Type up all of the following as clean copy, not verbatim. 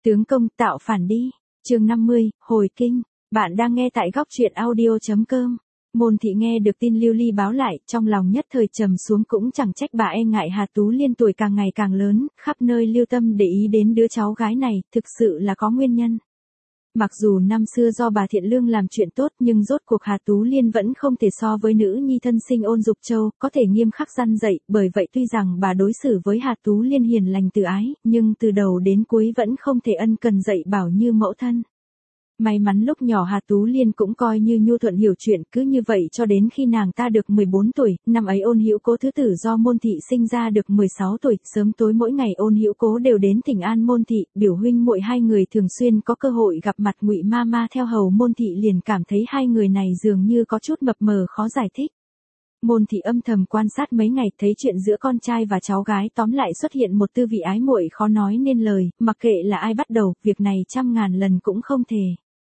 Tướng công tạo phản đi. Chương 50, hồi kinh. Bạn đang nghe tại góc truyện audio.com. Môn Thị nghe được tin Lưu Ly báo lại, trong lòng nhất thời trầm xuống, cũng chẳng trách bà e ngại Hà Tú Liên tuổi càng ngày càng lớn, khắp nơi lưu tâm để ý đến đứa cháu gái này, thực sự là có nguyên nhân. Mặc dù năm xưa do bà Thiện Lương làm chuyện tốt, nhưng rốt cuộc Hà Tú Liên vẫn không thể so với nữ nhi thân sinh Ôn Dục Châu, có thể nghiêm khắc răn dạy, bởi vậy tuy rằng bà đối xử với Hà Tú Liên hiền lành từ ái, nhưng từ đầu đến cuối vẫn không thể ân cần dạy bảo như mẫu thân. May mắn lúc nhỏ Hà Tú Liên cũng coi như nhu thuận hiểu chuyện, cứ như vậy cho đến khi nàng ta được 14 tuổi, năm ấy Ôn Hữu Cố thứ tử do Môn Thị sinh ra được 16 tuổi, sớm tối mỗi ngày Ôn Hữu Cố đều đến thỉnh an Môn Thị, biểu huynh muội hai người thường xuyên có cơ hội gặp mặt. Ngụy Mama theo hầu Môn Thị liền cảm thấy hai người này dường như có chút mập mờ khó giải thích. Môn Thị âm thầm quan sát mấy ngày, thấy chuyện giữa con trai và cháu gái tóm lại xuất hiện một tư vị ái muội khó nói nên lời, mặc kệ là ai bắt đầu, việc này trăm ngàn lần cũng không thể.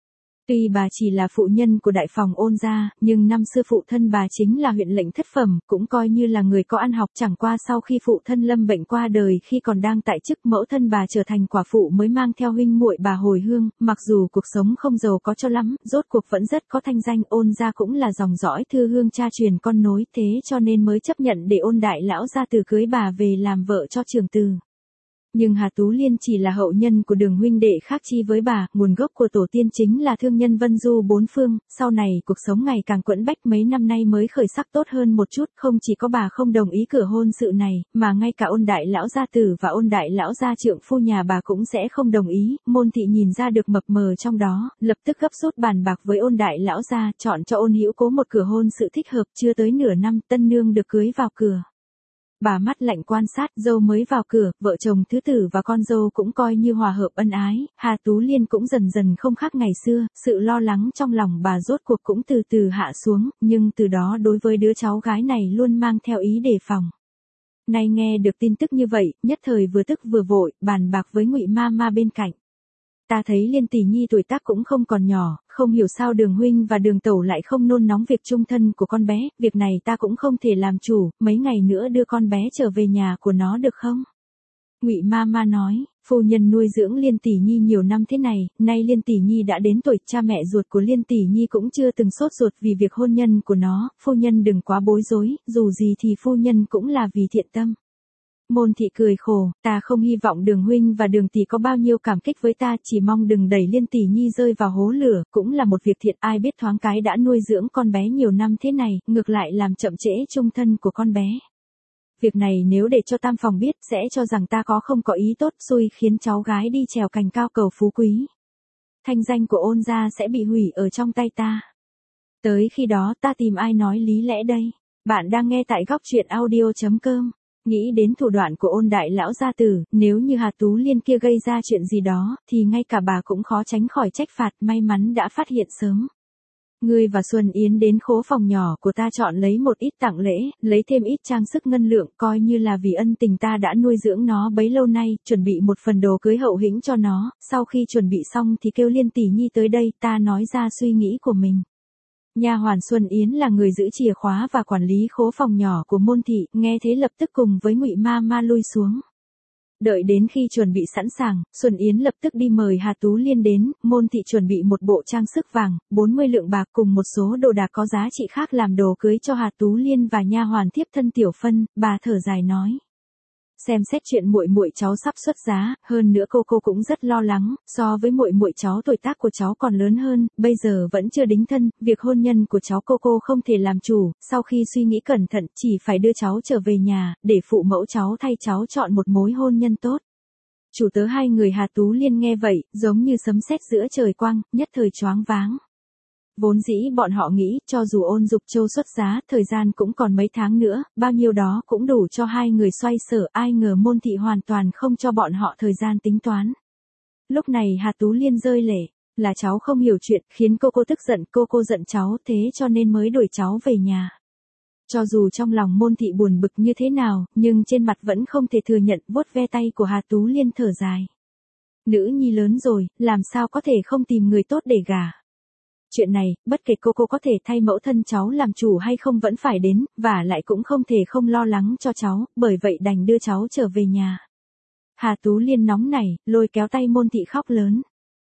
Tuy bà chỉ là phụ nhân của đại phòng Ôn gia, nhưng năm xưa phụ thân bà chính là huyện lệnh thất phẩm, cũng coi như là người có ăn học. Chẳng qua sau khi phụ thân lâm bệnh qua đời khi còn đang tại chức, mẫu thân bà trở thành quả phụ mới mang theo huynh muội bà hồi hương. Mặc dù cuộc sống không giàu có cho lắm, rốt cuộc vẫn rất có thanh danh. Ôn gia cũng là dòng dõi thư hương cha truyền con nối, thế cho nên mới chấp nhận để Ôn đại lão gia tử cưới bà về làm vợ cho trưởng tử. Nhưng Hà Tú Liên chỉ là hậu nhân của Đường huynh đệ, khác chi với bà, nguồn gốc của tổ tiên chính là thương nhân vân du bốn phương, sau này cuộc sống ngày càng quẫn bách, mấy năm nay mới khởi sắc tốt hơn một chút. Không chỉ có bà không đồng ý cửa hôn sự này, mà ngay cả Ôn đại lão gia tử và Ôn đại lão gia trượng phu nhà bà cũng sẽ không đồng ý. Môn Thị nhìn ra được mập mờ trong đó, lập tức gấp rút bàn bạc với Ôn đại lão gia, chọn cho Ôn Hữu Cố một cửa hôn sự thích hợp. Chưa tới nửa năm, tân nương được cưới vào cửa. Bà mắt lạnh quan sát, dâu mới vào cửa, vợ chồng thứ tử và con dâu cũng coi như hòa hợp ân ái. Hà Tú Liên cũng dần dần không khác ngày xưa, sự lo lắng trong lòng bà rốt cuộc cũng từ từ hạ xuống, nhưng từ đó đối với đứa cháu gái này luôn mang theo ý đề phòng. Nay nghe được tin tức như vậy, nhất thời vừa tức vừa vội, bàn bạc với Ngụy Mama bên cạnh. Ta thấy Liên tỷ nhi tuổi tác cũng không còn nhỏ, không hiểu sao Đường huynh và Đường tẩu lại không nôn nóng việc chung thân của con bé, việc này ta cũng không thể làm chủ, mấy ngày nữa đưa con bé trở về nhà của nó được không? Ngụy Mama nói, phu nhân nuôi dưỡng Liên tỷ nhi nhiều năm thế này, nay Liên tỷ nhi đã đến tuổi, cha mẹ ruột của Liên tỷ nhi cũng chưa từng sốt ruột vì việc hôn nhân của nó, phu nhân đừng quá bối rối, dù gì thì phu nhân cũng là vì thiện tâm. Môn Thị cười khổ, ta không hy vọng Đường huynh và Đường tỷ có bao nhiêu cảm kích với ta, chỉ mong đừng đẩy Liên tỷ nhi rơi vào hố lửa, cũng là một việc thiện, ai biết thoáng cái đã nuôi dưỡng con bé nhiều năm thế này, ngược lại làm chậm trễ chung thân của con bé. Việc này nếu để cho tam phòng biết, sẽ cho rằng ta không có ý tốt, xui khiến cháu gái đi trèo cành cao cầu phú quý. Thanh danh của Ôn gia sẽ bị hủy ở trong tay ta. Tới khi đó ta tìm ai nói lý lẽ đây? Bạn đang nghe tại góc truyện audio.com. Nghĩ đến thủ đoạn của Ôn đại lão gia tử, nếu như Hà Tú Liên kia gây ra chuyện gì đó, thì ngay cả bà cũng khó tránh khỏi trách phạt, may mắn đã phát hiện sớm. Ngươi và Xuân Yến đến khố phòng nhỏ của ta chọn lấy một ít tặng lễ, lấy thêm ít trang sức ngân lượng, coi như là vì ân tình ta đã nuôi dưỡng nó bấy lâu nay, chuẩn bị một phần đồ cưới hậu hĩnh cho nó, sau khi chuẩn bị xong thì kêu Liên tỷ nhi tới đây, ta nói ra suy nghĩ của mình. Nha hoàn Xuân Yến là người giữ chìa khóa và quản lý khố phòng nhỏ của Môn Thị, nghe thế lập tức cùng với Ngụy Mama lui xuống. Đợi đến khi chuẩn bị sẵn sàng, Xuân Yến lập tức đi mời Hà Tú Liên đến. Môn Thị chuẩn bị một bộ trang sức vàng, 40 lượng bạc cùng một số đồ đạc có giá trị khác làm đồ cưới cho Hà Tú Liên và nha hoàn thiếp thân Tiểu Phân. Bà thở dài nói: xem xét chuyện muội muội cháu sắp xuất giá, hơn nữa cô cũng rất lo lắng, so với muội muội cháu tuổi tác của cháu còn lớn hơn, bây giờ vẫn chưa đính thân, việc hôn nhân của cháu cô không thể làm chủ, sau khi suy nghĩ cẩn thận, chỉ phải đưa cháu trở về nhà, để phụ mẫu cháu thay cháu chọn một mối hôn nhân tốt. Chủ tớ hai người Hà Tú Liên nghe vậy, giống như sấm sét giữa trời quang, nhất thời choáng váng. Vốn dĩ bọn họ nghĩ, cho dù Ôn Dục Châu xuất giá, thời gian cũng còn mấy tháng nữa, bao nhiêu đó cũng đủ cho hai người xoay sở, ai ngờ Môn Thị hoàn toàn không cho bọn họ thời gian tính toán. Lúc này Hà Tú Liên rơi lệ, là cháu không hiểu chuyện, khiến cô tức giận, cô giận cháu, thế cho nên mới đuổi cháu về nhà. Cho dù trong lòng Môn Thị buồn bực như thế nào, nhưng trên mặt vẫn không thể thừa nhận, vuốt ve tay của Hà Tú Liên thở dài. Nữ nhi lớn rồi, làm sao có thể không tìm người tốt để gả. Chuyện này, bất kể cô có thể thay mẫu thân cháu làm chủ hay không vẫn phải đến, và lại cũng không thể không lo lắng cho cháu, bởi vậy đành đưa cháu trở về nhà. Hà Tú Liên nóng nảy, lôi kéo tay Môn Thị khóc lớn.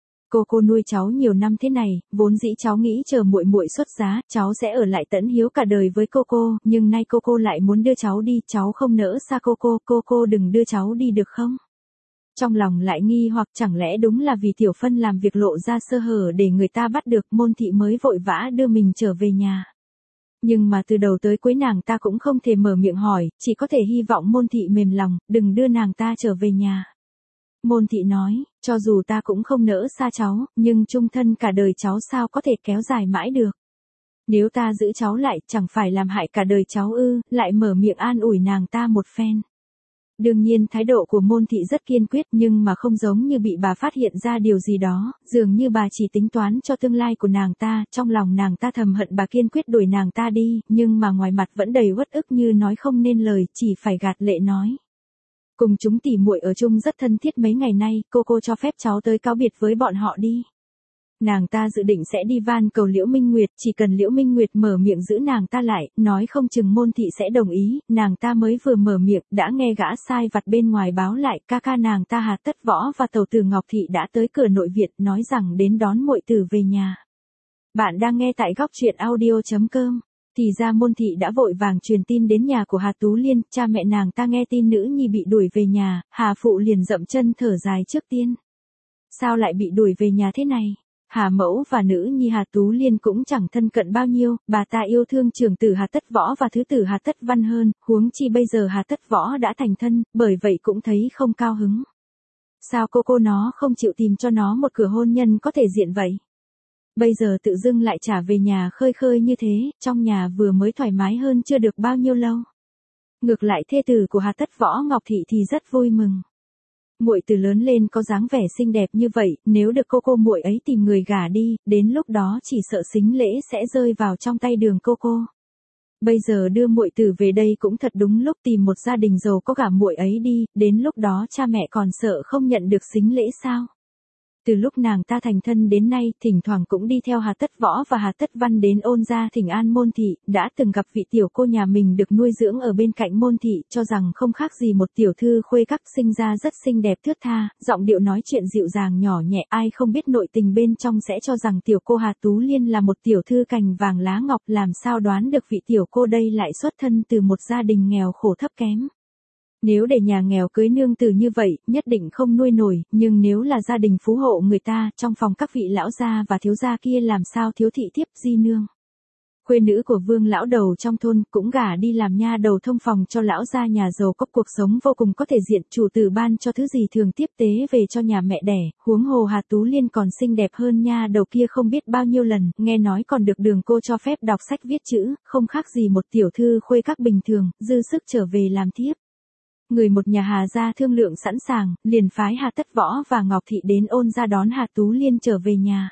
Cô nuôi cháu nhiều năm thế này, vốn dĩ cháu nghĩ chờ muội muội xuất giá, cháu sẽ ở lại tẫn hiếu cả đời với cô, nhưng nay cô lại muốn đưa cháu đi, cháu không nỡ xa cô đừng đưa cháu đi được không? Trong lòng lại nghi hoặc chẳng lẽ đúng là vì Tiểu Phân làm việc lộ ra sơ hở để người ta bắt được, Môn Thị mới vội vã đưa mình trở về nhà. Nhưng mà từ đầu tới cuối nàng ta cũng không thể mở miệng hỏi, chỉ có thể hy vọng Môn Thị mềm lòng, đừng đưa nàng ta trở về nhà. Môn Thị nói, cho dù ta cũng không nỡ xa cháu, nhưng chung thân cả đời cháu sao có thể kéo dài mãi được. Nếu ta giữ cháu lại, chẳng phải làm hại cả đời cháu ư, lại mở miệng an ủi nàng ta một phen. Đương nhiên thái độ của Môn Thị rất kiên quyết nhưng mà không giống như bị bà phát hiện ra điều gì đó, dường như bà chỉ tính toán cho tương lai của nàng ta, trong lòng nàng ta thầm hận bà kiên quyết đuổi nàng ta đi, nhưng mà ngoài mặt vẫn đầy uất ức như nói không nên lời, chỉ phải gạt lệ nói. Cùng chúng tỉ muội ở chung rất thân thiết mấy ngày nay, cô cho phép cháu tới cáo biệt với bọn họ đi. Nàng ta dự định sẽ đi van cầu Liễu Minh Nguyệt, chỉ cần Liễu Minh Nguyệt mở miệng giữ nàng ta lại, nói không chừng Môn Thị sẽ đồng ý, nàng ta mới vừa mở miệng, đã nghe gã sai vặt bên ngoài báo lại, ca nàng ta Hà Tất Võ và tẩu tử Ngọc Thị đã tới cửa nội viện, nói rằng đến đón muội tử về nhà. Bạn đang nghe tại góc truyện audio.com. Thì ra Môn Thị đã vội vàng truyền tin đến nhà của Hà Tú Liên, cha mẹ nàng ta nghe tin nữ nhi bị đuổi về nhà, Hà phụ liền dậm chân thở dài trước tiên. Sao lại bị đuổi về nhà thế này? Hà mẫu và nữ nhi Hà Tú Liên cũng chẳng thân cận bao nhiêu, bà ta yêu thương trưởng tử Hà Tất Võ và thứ tử Hà Tất Văn hơn, huống chi bây giờ Hà Tất Võ đã thành thân, bởi vậy cũng thấy không cao hứng. Sao cô nó không chịu tìm cho nó một cửa hôn nhân có thể diện vậy? Bây giờ tự dưng lại trả về nhà khơi như thế, trong nhà vừa mới thoải mái hơn chưa được bao nhiêu lâu. Ngược lại thê tử của Hà Tất Võ Ngọc Thị thì rất vui mừng. Muội từ lớn lên có dáng vẻ xinh đẹp như vậy, nếu được cô muội ấy tìm người gả đi, đến lúc đó chỉ sợ sính lễ sẽ rơi vào trong tay Đường cô. Bây giờ đưa muội tử về đây cũng thật đúng lúc, tìm một gia đình giàu có gả muội ấy đi, đến lúc đó cha mẹ còn sợ không nhận được sính lễ sao? Từ lúc nàng ta thành thân đến nay, thỉnh thoảng cũng đi theo Hà Tất Võ và Hà Tất Văn đến Ôn gia thỉnh an Môn Thị, đã từng gặp vị tiểu cô nhà mình được nuôi dưỡng ở bên cạnh Môn Thị, cho rằng không khác gì một tiểu thư khuê các, sinh ra rất xinh đẹp thướt tha, giọng điệu nói chuyện dịu dàng nhỏ nhẹ, ai không biết nội tình bên trong sẽ cho rằng tiểu cô Hà Tú Liên là một tiểu thư cành vàng lá ngọc, làm sao đoán được vị tiểu cô đây lại xuất thân từ một gia đình nghèo khổ thấp kém. Nếu để nhà nghèo cưới nương tử như vậy, nhất định không nuôi nổi, nhưng nếu là gia đình phú hộ người ta, trong phòng các vị lão gia và thiếu gia kia làm sao thiếu thị thiếp di nương. Khuê nữ của Vương lão đầu trong thôn cũng gả đi làm nha đầu thông phòng cho lão gia nhà giàu có, cuộc sống vô cùng có thể diện, chủ tử ban cho thứ gì thường tiếp tế về cho nhà mẹ đẻ, huống hồ Hà Tú Liên còn xinh đẹp hơn nha đầu kia không biết bao nhiêu lần, nghe nói còn được Đường cô cho phép đọc sách viết chữ, không khác gì một tiểu thư khuê các bình thường, dư sức trở về làm thiếp. Người một nhà Hà gia thương lượng sẵn sàng, liền phái Hà Tất Võ và Ngọc Thị đến Ôn gia đón Hà Tú Liên trở về nhà.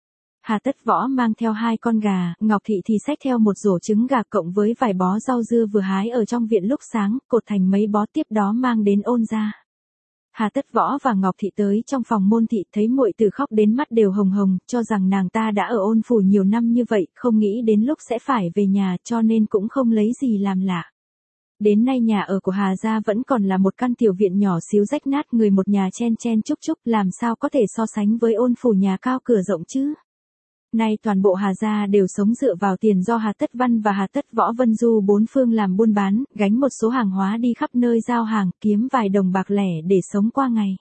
Hà Tất Võ mang theo 2 con gà, Ngọc Thị thì xách theo một rổ trứng gà cộng với vài bó rau dưa vừa hái ở trong viện lúc sáng, cột thành mấy bó tiếp đó mang đến Ôn gia. Hà Tất Võ và Ngọc Thị tới trong phòng Môn Thị, thấy muội tử khóc đến mắt đều hồng hồng, cho rằng nàng ta đã ở Ôn phủ nhiều năm như vậy, không nghĩ đến lúc sẽ phải về nhà, cho nên cũng không lấy gì làm lạ. Đến nay nhà ở của Hà gia vẫn còn là một căn tiểu viện nhỏ xíu rách nát, người một nhà chen chúc, làm sao có thể so sánh với Ôn phủ nhà cao cửa rộng chứ. Nay toàn bộ Hà gia đều sống dựa vào tiền do Hà Tất Văn và Hà Tất Võ vân du 4 phương làm buôn bán, gánh một số hàng hóa đi khắp nơi giao hàng, kiếm vài đồng bạc lẻ để sống qua ngày.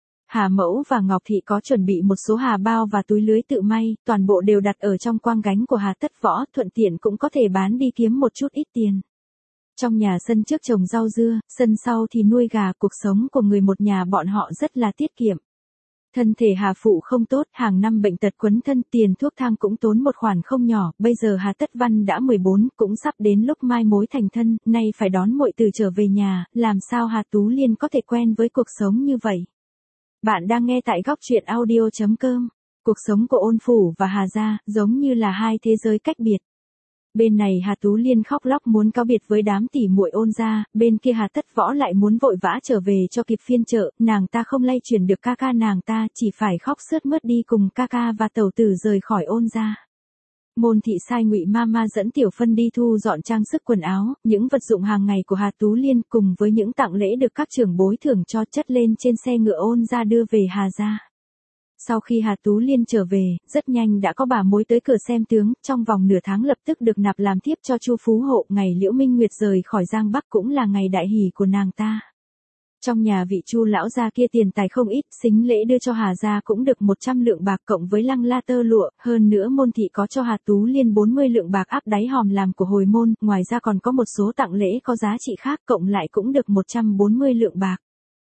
Hà mẫu và Ngọc Thị có chuẩn bị một số hà bao và túi lưới tự may, toàn bộ đều đặt ở trong quang gánh của Hà Tất Võ, thuận tiện cũng có thể bán đi kiếm một chút ít tiền. Trong nhà sân trước trồng rau dưa, sân sau thì nuôi gà, cuộc sống của người một nhà bọn họ rất là tiết kiệm. Thân thể Hà phụ không tốt, hàng năm bệnh tật quấn thân, tiền thuốc thang cũng tốn một khoản không nhỏ, bây giờ Hà Tất Văn đã 14, cũng sắp đến lúc mai mối thành thân, nay phải đón muội tử trở về nhà, làm sao Hà Tú Liên có thể quen với cuộc sống như vậy. Bạn đang nghe tại góc truyện audio.com. Cuộc sống của Ôn phủ và Hà gia giống như là hai thế giới cách biệt. Bên này Hà Tú Liên khóc lóc muốn cáo biệt với đám tỉ muội Ôn gia, bên kia Hà Tất Võ lại muốn vội vã trở về cho kịp phiên chợ, nàng ta không lay chuyển được ca nàng ta, chỉ phải khóc sướt mướt đi cùng ca và tẩu tử rời khỏi Ôn gia. Môn thị sai Ngụy Mama dẫn Tiểu Phân đi thu dọn trang sức quần áo, những vật dụng hàng ngày của Hà Tú Liên cùng với những tặng lễ được các trưởng bối thưởng cho chất lên trên xe ngựa ôn ra đưa về Hà gia. Sau khi Hà Tú Liên trở về, rất nhanh đã có bà mối tới cửa xem tướng, trong vòng nửa tháng lập tức được nạp làm thiếp cho Chu Phú Hộ. Ngày Liễu Minh Nguyệt rời khỏi Giang Bắc cũng là ngày đại hỷ của nàng ta. Trong nhà vị Chu lão gia kia tiền tài không ít, sính lễ đưa cho Hà gia cũng được 100 lượng bạc cộng với lăng la tơ lụa, hơn nữa môn thị có cho Hà Tú Liên 40 lượng bạc áp đáy hòm làm của hồi môn, ngoài ra còn có một số tặng lễ có giá trị khác cộng lại cũng được 140 lượng bạc.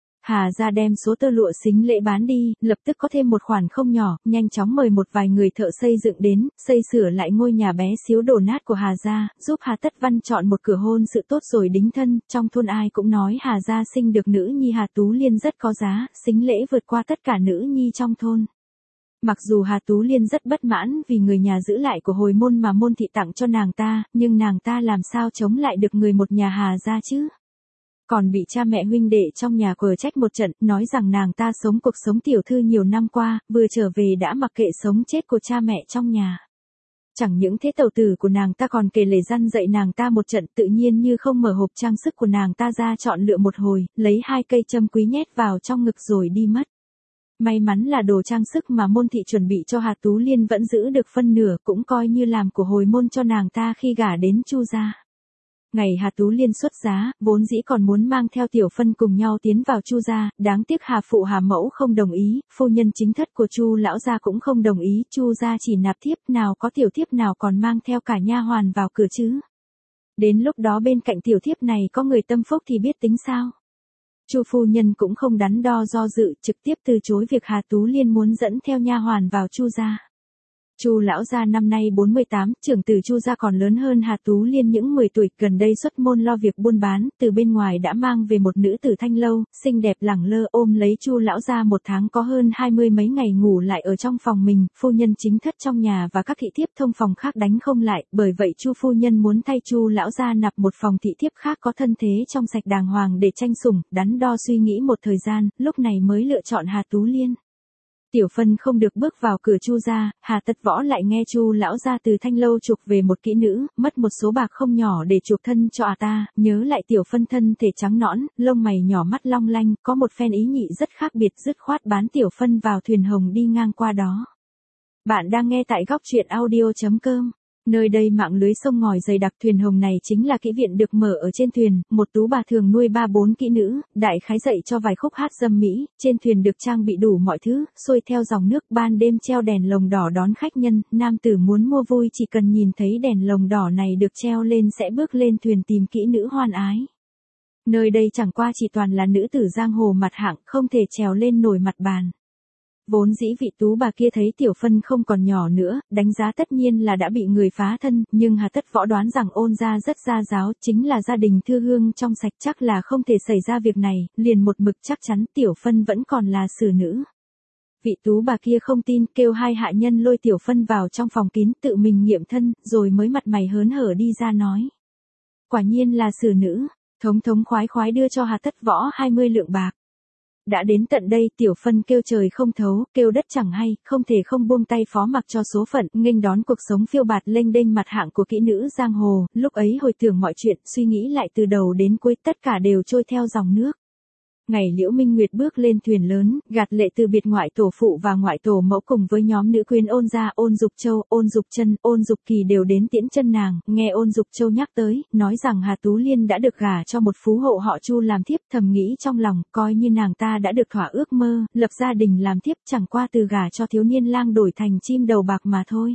Hà gia đem số tơ lụa sính lễ bán đi, lập tức có thêm một khoản không nhỏ, nhanh chóng mời một vài người thợ xây dựng đến, xây sửa lại ngôi nhà bé xíu đổ nát của Hà gia, giúp Hà Tất Văn chọn một cửa hôn sự tốt rồi đính thân, trong thôn ai cũng nói Hà gia sinh được nữ nhi Hà Tú Liên rất có giá, sính lễ vượt qua tất cả nữ nhi trong thôn. Mặc dù Hà Tú Liên rất bất mãn vì người nhà giữ lại của hồi môn mà môn thị tặng cho nàng ta, nhưng nàng ta làm sao chống lại được người một nhà Hà gia chứ? Còn bị cha mẹ huynh đệ trong nhà quở trách một trận, nói rằng nàng ta sống cuộc sống tiểu thư nhiều năm qua, vừa trở về đã mặc kệ sống chết của cha mẹ trong nhà. Chẳng những thế tẩu tử của nàng ta còn kể lể răn dạy nàng ta một trận, tự nhiên như không mở hộp trang sức của nàng ta ra chọn lựa một hồi, lấy 2 cây châm quý nhét vào trong ngực rồi đi mất. May mắn là đồ trang sức mà môn thị chuẩn bị cho Hà Tú Liên vẫn giữ được phân nửa, cũng coi như làm của hồi môn cho nàng ta khi gả đến Chu gia. Ngày Hà Tú Liên xuất giá, vốn dĩ còn muốn mang theo Tiểu Phân cùng nhau tiến vào Chu gia, đáng tiếc Hà phụ Hà mẫu không đồng ý, phu nhân chính thất của Chu lão gia cũng không đồng ý, Chu gia chỉ nạp thiếp, nào có tiểu thiếp nào còn mang theo cả nha hoàn vào cửa chứ. Đến lúc đó bên cạnh tiểu thiếp này có người tâm phúc thì biết tính sao. Chu phu nhân cũng không đắn đo do dự, trực tiếp từ chối việc Hà Tú Liên muốn dẫn theo nha hoàn vào Chu gia. Chu lão gia năm nay 48, trưởng tử Chu gia còn lớn hơn Hà Tú Liên những 10 tuổi, gần đây xuất môn lo việc buôn bán, từ bên ngoài đã mang về một nữ tử thanh lâu, xinh đẹp lẳng lơ, ôm lấy Chu lão gia một tháng có hơn 20 mấy ngày ngủ lại ở trong phòng mình, phu nhân chính thất trong nhà và các thị thiếp thông phòng khác đánh không lại, bởi vậy Chu phu nhân muốn thay Chu lão gia nạp một phòng thị thiếp khác có thân thế trong sạch đàng hoàng để tranh sủng, đắn đo suy nghĩ một thời gian, lúc này mới lựa chọn Hà Tú Liên. Tiểu Phân không được bước vào cửa Chu gia, Hà Tất Võ lại nghe Chu lão gia từ thanh lâu chuộc về một kỹ nữ, mất một số bạc không nhỏ để chuộc thân cho ta, nhớ lại Tiểu Phân thân thể trắng nõn, lông mày nhỏ mắt long lanh, có một phen ý nhị rất khác biệt, dứt khoát bán Tiểu Phân vào thuyền hồng đi ngang qua đó. Bạn đang nghe tại góc truyện audio.com. Nơi đây mạng lưới sông ngòi dày đặc, thuyền hồng này chính là kỹ viện được mở ở trên thuyền, một tú bà thường nuôi 3-4 kỹ nữ, đại khái dạy cho vài khúc hát dâm mỹ, trên thuyền được trang bị đủ mọi thứ, xuôi theo dòng nước, ban đêm treo đèn lồng đỏ đón khách nhân, nam tử muốn mua vui chỉ cần nhìn thấy đèn lồng đỏ này được treo lên sẽ bước lên thuyền tìm kỹ nữ hoan ái. Nơi đây chẳng qua chỉ toàn là nữ tử giang hồ mặt hạng, không thể trèo lên nổi mặt bàn. Vốn dĩ vị tú bà kia thấy Tiểu Phân không còn nhỏ nữa, đánh giá tất nhiên là đã bị người phá thân, nhưng Hà Tất Võ đoán rằng ôn gia rất gia giáo, chính là gia đình thư hương trong sạch, chắc là không thể xảy ra việc này, liền một mực chắc chắn Tiểu Phân vẫn còn là xử nữ. Vị tú bà kia không tin, kêu 2 hạ nhân lôi Tiểu Phân vào trong phòng kín, tự mình nghiệm thân, rồi mới mặt mày hớn hở đi ra nói. Quả nhiên là xử nữ, thống thống khoái khoái đưa cho Hà Tất Võ 20 lượng bạc. Đã đến tận đây, Tiểu Phân kêu trời không thấu, kêu đất chẳng hay, không thể không buông tay phó mặc cho số phận, nghênh đón cuộc sống phiêu bạt lênh đênh mặt hạng của kỹ nữ giang hồ, lúc ấy hồi tưởng mọi chuyện, suy nghĩ lại từ đầu đến cuối, tất cả đều trôi theo dòng nước. Ngày Liễu Minh Nguyệt bước lên thuyền lớn, gạt lệ từ biệt ngoại tổ phụ và ngoại tổ mẫu cùng với nhóm nữ quyến Ôn gia, Ôn Dục Châu, Ôn Dục Chân, Ôn Dục Kỳ đều đến tiễn chân nàng, nghe Ôn Dục Châu nhắc tới, nói rằng Hà Tú Liên đã được gả cho một phú hộ họ Chu làm thiếp, thầm nghĩ trong lòng, coi như nàng ta đã được thỏa ước mơ, lập gia đình làm thiếp, chẳng qua từ gả cho thiếu niên lang đổi thành chim đầu bạc mà thôi.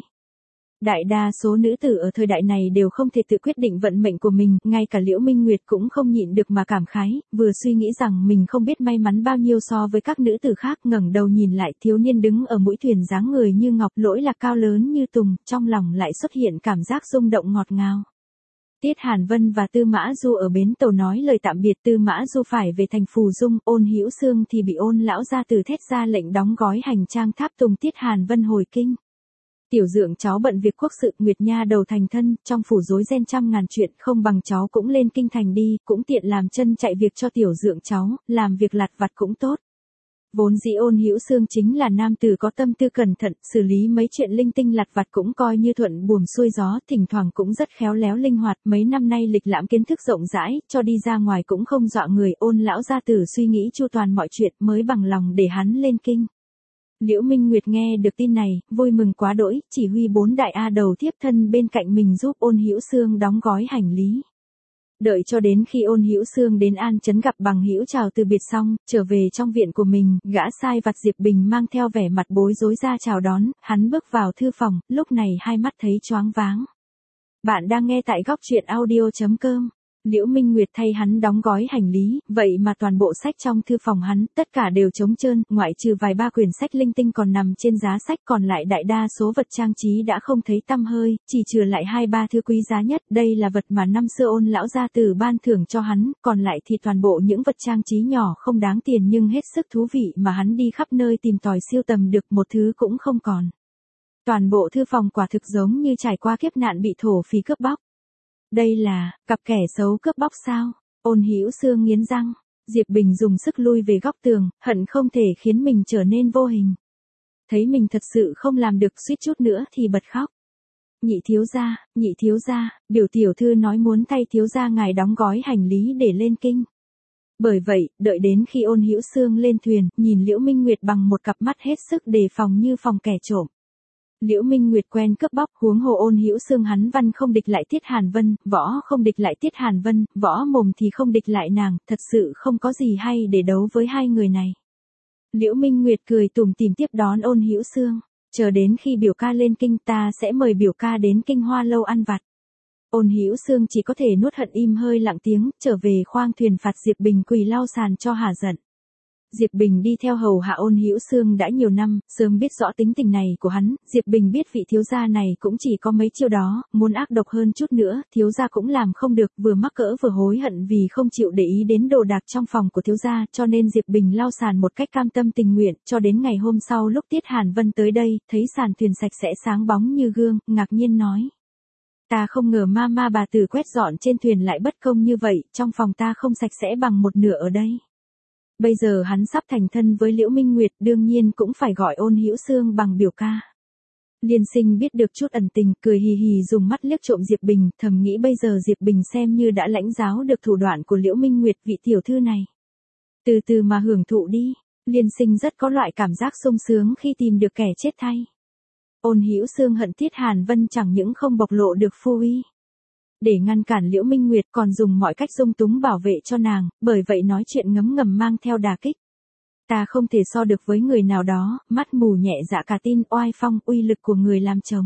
Đại đa số nữ tử ở thời đại này đều không thể tự quyết định vận mệnh của mình, ngay cả Liễu Minh Nguyệt cũng không nhịn được mà cảm khái, vừa suy nghĩ rằng mình không biết may mắn bao nhiêu so với các nữ tử khác, ngẩng đầu nhìn lại thiếu niên đứng ở mũi thuyền dáng người như ngọc, lỗi lạc cao lớn như tùng, trong lòng lại xuất hiện cảm giác rung động ngọt ngào. Tiết Hàn Vân và Tư Mã Du ở bến tàu nói lời tạm biệt, Tư Mã Du phải về thành Phù Dung, Ôn Hữu Xương thì bị Ôn lão gia tử thét ra lệnh đóng gói hành trang tháp tùng Tiết Hàn Vân hồi kinh. Tiểu Dượng cháu bận việc quốc sự, Nguyệt Nha đầu thành thân, trong phủ rối ren trăm ngàn chuyện, không bằng cháu cũng lên kinh thành đi, cũng tiện làm chân chạy việc cho Tiểu Dượng cháu, làm việc lặt vặt cũng tốt. Vốn dĩ Ôn Hữu Xương chính là nam tử có tâm tư cẩn thận, xử lý mấy chuyện linh tinh lặt vặt cũng coi như thuận buồm xuôi gió, thỉnh thoảng cũng rất khéo léo linh hoạt, mấy năm nay lịch lãm kiến thức rộng rãi, cho đi ra ngoài cũng không dọa người. Ôn lão gia tử suy nghĩ chu toàn mọi chuyện mới bằng lòng để hắn lên kinh. Liễu Minh Nguyệt nghe được tin này, vui mừng quá đỗi, chỉ huy 4 đại A đầu thiếp thân bên cạnh mình giúp Ôn Hữu Xương đóng gói hành lý. Đợi cho đến khi Ôn Hữu Xương đến An Trấn gặp bằng hữu chào từ biệt xong, trở về trong viện của mình, gã sai vặt Diệp Bình mang theo vẻ mặt bối rối ra chào đón, hắn bước vào thư phòng, lúc này hai mắt thấy choáng váng. Bạn đang nghe tại góc truyện audio.com. Liễu Minh Nguyệt thay hắn đóng gói hành lý, vậy mà toàn bộ sách trong thư phòng hắn, tất cả đều trống trơn, ngoại trừ vài ba quyển sách linh tinh còn nằm trên giá sách, còn lại đại đa số vật trang trí đã không thấy tăm hơi, chỉ trừ lại 2-3 thứ quý giá nhất, đây là vật mà năm xưa Ôn lão gia tử ban thưởng cho hắn, còn lại thì toàn bộ những vật trang trí nhỏ không đáng tiền nhưng hết sức thú vị mà hắn đi khắp nơi tìm tòi siêu tầm được, một thứ cũng không còn. Toàn bộ thư phòng quả thực giống như trải qua kiếp nạn bị thổ phỉ cướp bóc. Đây là, cặp kẻ xấu cướp bóc sao? Ôn Hữu Xương nghiến răng. Diệp Bình dùng sức lui về góc tường, hận không thể khiến mình trở nên vô hình. Thấy mình thật sự không làm được, suýt chút nữa thì bật khóc. Nhị thiếu gia, biểu tiểu thư nói muốn thay thiếu gia ngài đóng gói hành lý để lên kinh. Bởi vậy, đợi đến khi Ôn Hữu Xương lên thuyền, nhìn Liễu Minh Nguyệt bằng một cặp mắt hết sức đề phòng như phòng kẻ trộm. Liễu Minh Nguyệt quen cướp bóc, huống hồ Ôn Hữu Xương hắn văn không địch lại Tiết Hàn Vân, võ không địch lại Tiết Hàn Vân, võ mồm thì không địch lại nàng, thật sự không có gì hay để đấu với hai người này. Liễu Minh Nguyệt cười tủm tỉm tiếp đón Ôn Hữu Xương, chờ đến khi biểu ca lên kinh ta sẽ mời biểu ca đến Kinh Hoa lâu ăn vặt. Ôn Hữu Xương chỉ có thể nuốt hận im hơi lặng tiếng, trở về khoang thuyền phạt Diệp Bình quỳ lau sàn cho hả giận. Diệp Bình đi theo hầu hạ Ôn Hữu Xương đã nhiều năm, sớm biết rõ tính tình này của hắn, Diệp Bình biết vị thiếu gia này cũng chỉ có mấy chiêu đó, muốn ác độc hơn chút nữa, thiếu gia cũng làm không được, vừa mắc cỡ vừa hối hận vì không chịu để ý đến đồ đạc trong phòng của thiếu gia, cho nên Diệp Bình lau sàn một cách cam tâm tình nguyện, cho đến ngày hôm sau lúc Tiết Hàn Vân tới đây, thấy sàn thuyền sạch sẽ sáng bóng như gương, ngạc nhiên nói. Ta không ngờ ma bà tử quét dọn trên thuyền lại bất công như vậy, trong phòng ta không sạch sẽ bằng một nửa ở đây. Bây giờ hắn sắp thành thân với Liễu Minh Nguyệt, đương nhiên cũng phải gọi Ôn Hữu Xương bằng biểu ca. Liên Sinh biết được chút ẩn tình, cười hì hì dùng mắt liếc trộm Diệp Bình, thầm nghĩ bây giờ Diệp Bình xem như đã lãnh giáo được thủ đoạn của Liễu Minh Nguyệt vị tiểu thư này. Từ từ mà hưởng thụ đi, Liên Sinh rất có loại cảm giác sung sướng khi tìm được kẻ chết thay. Ôn Hữu Xương hận Tiết Hàn Vân chẳng những không bộc lộ được phu uy. Để ngăn cản Liễu Minh Nguyệt còn dùng mọi cách dung túng bảo vệ cho nàng, bởi vậy nói chuyện ngấm ngầm mang theo đả kích. Ta không thể so được với người nào đó, mắt mù nhẹ dạ cả tin oai phong uy lực của người làm chồng.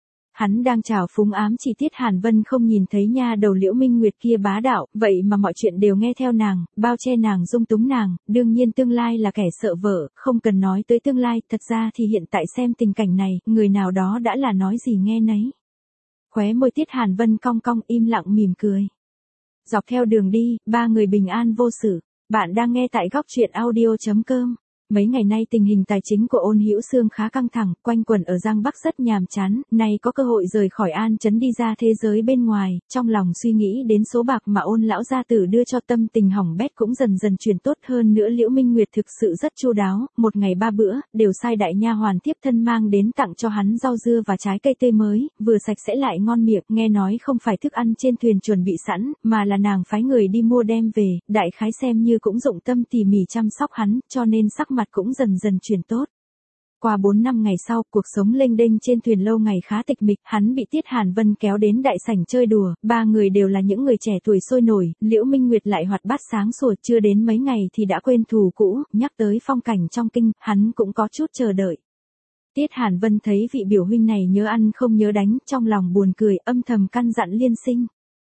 Hắn đang trào phúng ám chỉ Tiết Hàn Vân không nhìn thấy nha đầu Liễu Minh Nguyệt kia bá đạo, vậy mà mọi chuyện đều nghe theo nàng, bao che nàng dung túng nàng, đương nhiên tương lai là kẻ sợ vợ, không cần nói tới tương lai, thật ra thì hiện tại xem tình cảnh này, người nào đó đã là nói gì nghe nấy. Khóe môi Tiết Hàn Vân cong cong im lặng mỉm cười. Dọc theo đường đi, ba người bình an vô sự. Bạn đang nghe tại góc truyện audio.com. Mấy ngày nay tình hình tài chính của Ôn Hữu Xương khá căng thẳng, quanh quẩn ở Giang Bắc rất nhàm chán, nay có cơ hội rời khỏi An Trấn đi ra thế giới bên ngoài, trong lòng suy nghĩ đến số bạc mà Ôn lão gia tử đưa cho, tâm tình hỏng bét cũng dần dần chuyển tốt hơn nữa. Liễu Minh Nguyệt thực sự rất chu đáo, một ngày 3 bữa, đều sai đại nha hoàn tiếp thân mang đến tặng cho hắn rau dưa và trái cây tươi mới, vừa sạch sẽ lại ngon miệng, nghe nói không phải thức ăn trên thuyền chuẩn bị sẵn, mà là nàng phái người đi mua đem về, đại khái xem như cũng dụng tâm tỉ mỉ chăm sóc hắn, cho nên sắc mặt cũng dần dần chuyển tốt. Qua 4-5 ngày sau, cuộc sống lênh đênh trên thuyền lâu ngày khá tịch mịch, hắn bị Tiết Hàn Vân kéo đến đại sảnh chơi đùa, ba người đều là những người trẻ tuổi sôi nổi, Liễu Minh Nguyệt lại hoạt bát sáng sủa, chưa đến mấy ngày thì đã quên thù cũ, nhắc tới phong cảnh trong kinh, hắn cũng có chút chờ đợi. Tiết Hàn Vân thấy vị biểu huynh này nhớ ăn không nhớ đánh, trong lòng buồn cười, âm thầm căn dặn Liên Sinh.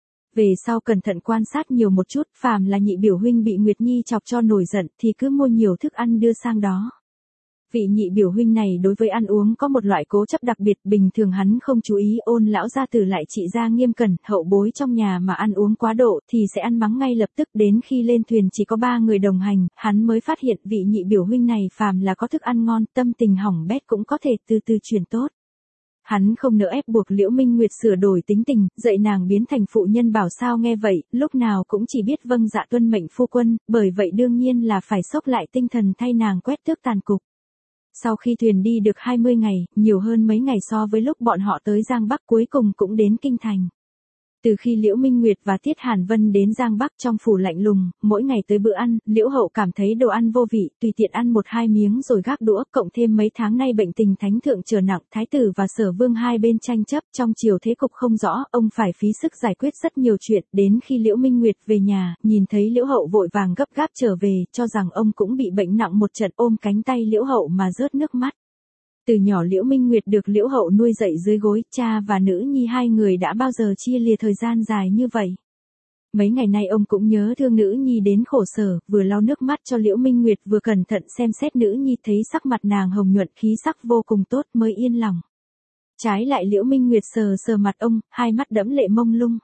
Về sau cẩn thận quan sát nhiều một chút, phàm là nhị biểu huynh bị Nguyệt Nhi chọc cho nổi giận thì cứ mua nhiều thức ăn đưa sang đó. Vị nhị biểu huynh này đối với ăn uống có một loại cố chấp đặc biệt, bình thường hắn không chú ý, Ôn lão gia tử lại trị gia nghiêm cẩn, hậu bối trong nhà mà ăn uống quá độ thì sẽ ăn mắng ngay lập tức. Đến khi lên thuyền chỉ có 3 người đồng hành, hắn mới phát hiện vị nhị biểu huynh này phàm là có thức ăn ngon, tâm tình hỏng bét cũng có thể từ từ chuyển tốt. Hắn không nỡ ép buộc Liễu Minh Nguyệt sửa đổi tính tình, dạy nàng biến thành phụ nhân bảo sao nghe vậy, lúc nào cũng chỉ biết vâng dạ tuân mệnh phu quân, bởi vậy đương nhiên là phải xốc lại tinh thần thay nàng quét tước tàn cục. Sau khi thuyền đi được 20 ngày, nhiều hơn mấy ngày so với lúc bọn họ tới Giang Bắc cuối cùng cũng đến Kinh Thành. Từ khi Liễu Minh Nguyệt và Tiết Hàn Vân đến Giang Bắc trong phủ lạnh lùng, mỗi ngày tới bữa ăn, Liễu Hậu cảm thấy đồ ăn vô vị, tùy tiện ăn 1-2 miếng rồi gác đũa, cộng thêm mấy tháng nay bệnh tình thánh thượng trở nặng, thái tử và Sở Vương hai bên tranh chấp, trong triều thế cục không rõ, ông phải phí sức giải quyết rất nhiều chuyện, đến khi Liễu Minh Nguyệt về nhà, nhìn thấy Liễu Hậu vội vàng gấp gáp trở về, cho rằng ông cũng bị bệnh nặng một trận, ôm cánh tay Liễu Hậu mà rớt nước mắt. Từ nhỏ Liễu Minh Nguyệt được Liễu Hậu nuôi dạy dưới gối, cha và nữ nhi hai người đã bao giờ chia lìa thời gian dài như vậy. Mấy ngày nay ông cũng nhớ thương nữ nhi đến khổ sở, vừa lau nước mắt cho Liễu Minh Nguyệt vừa cẩn thận xem xét nữ nhi, thấy sắc mặt nàng hồng nhuận, khí sắc vô cùng tốt mới yên lòng. Trái lại Liễu Minh Nguyệt sờ sờ mặt ông, hai mắt đẫm lệ mông lung.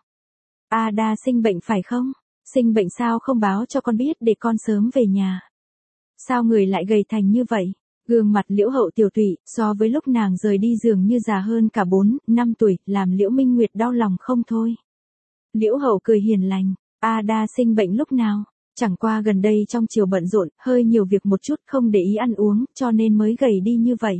A Đa sinh bệnh phải không? Sinh bệnh sao không báo cho con biết để con sớm về nhà? Sao người lại gầy thành như vậy? Gương mặt Liễu Hậu tiểu tụy, so với lúc nàng rời đi dường như già hơn cả 4-5 tuổi, làm Liễu Minh Nguyệt đau lòng không thôi. Liễu Hậu cười hiền lành, A Đa sinh bệnh lúc nào? Chẳng qua gần đây trong triều bận rộn, hơi nhiều việc một chút, không để ý ăn uống, cho nên mới gầy đi như vậy.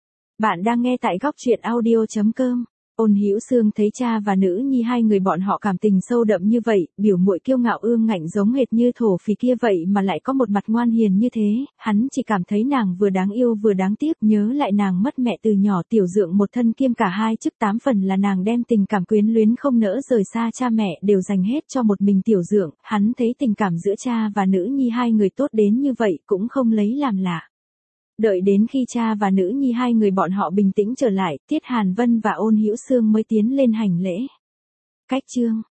Bạn đang nghe tại góc truyện audio.com. Ôn Hữu Xương thấy cha và nữ nhi hai người bọn họ cảm tình sâu đậm như vậy, biểu muội kiêu ngạo ương ngạnh giống hệt như thổ phỉ kia vậy mà lại có một mặt ngoan hiền như thế, hắn chỉ cảm thấy nàng vừa đáng yêu vừa đáng tiếc, nhớ lại nàng mất mẹ từ nhỏ, tiểu dượng một thân kiêm cả hai chức, 8 phần là nàng đem tình cảm quyến luyến không nỡ rời xa cha mẹ đều dành hết cho một mình tiểu dượng, hắn thấy tình cảm giữa cha và nữ nhi hai người tốt đến như vậy cũng không lấy làm lạ. Đợi đến khi cha và nữ nhi hai người bọn họ bình tĩnh trở lại, Tiết Hàn Vân và Ôn Hữu Xương mới tiến lên hành lễ. Cách chương